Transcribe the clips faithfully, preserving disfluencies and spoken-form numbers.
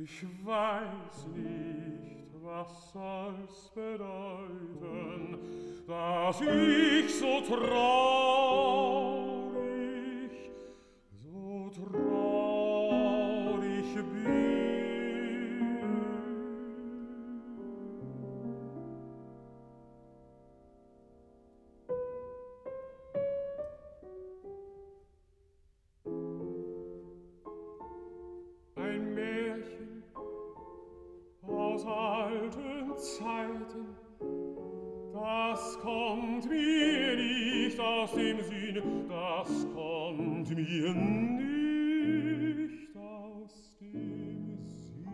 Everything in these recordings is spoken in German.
Ich weiß nicht, was soll's bedeuten, dass ich so traurig, so traurig bin. Ein Märchen aus alten Zeiten, das kommt mir nicht aus dem Sinn, das kommt mir nicht aus dem Sinn.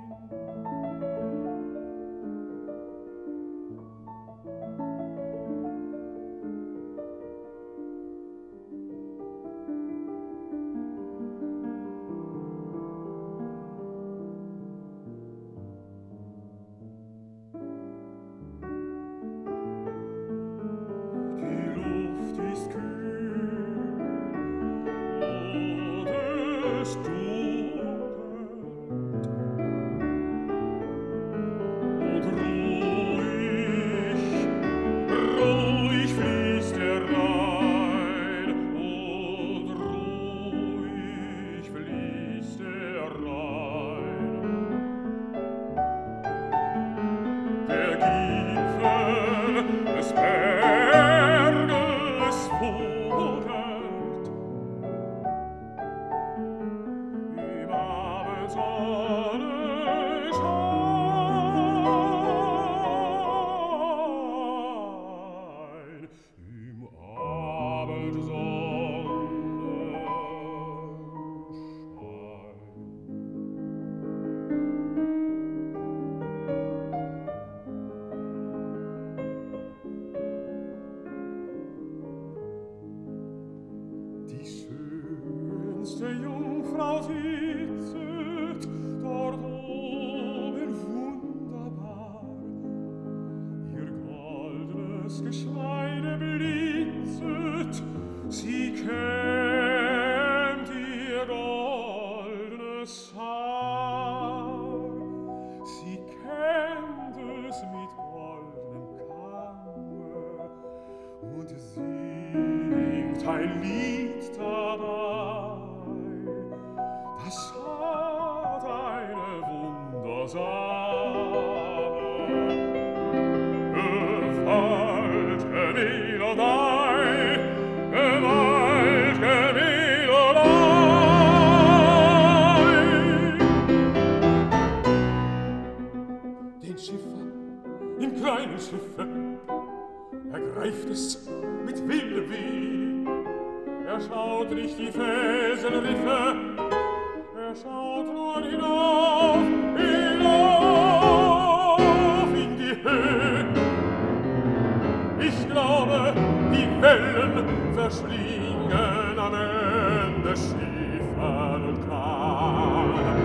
Jungfrau sitzet dort oben wunderbar, ihr goldnes Geschmeide blitzet, sie kämmt ihr goldnes Haar, sie kämmt es mit goldenem Kamme und singt ein Lied dabei. Das hat eine wundersame, gewaltige Melodei, gewaltige Melodei. Den Schiffer, im kleinen Schiffe, ergreift es mit wildem Weh. Er schaut nicht die Felsenriffe, er schaut nur hinauf, hinauf in die Höhe. Ich glaube, die Wellen verschlingen am Ende Schiffer und Kahn.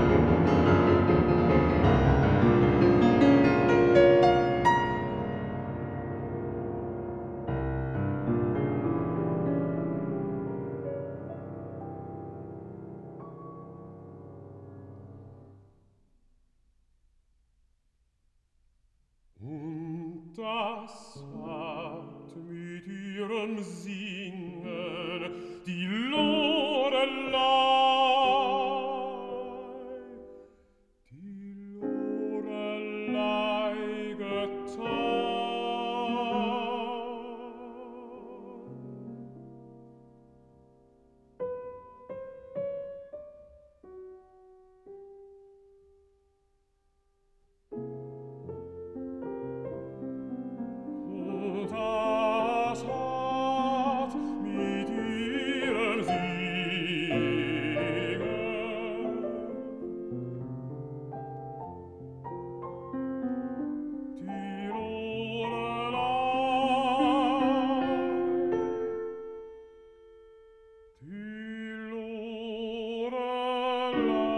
Und das hat mit ihrem Singen die Lorelei, die Lorelei getan. Das hat mit ihrem Singen die Lorelei, die Lorelei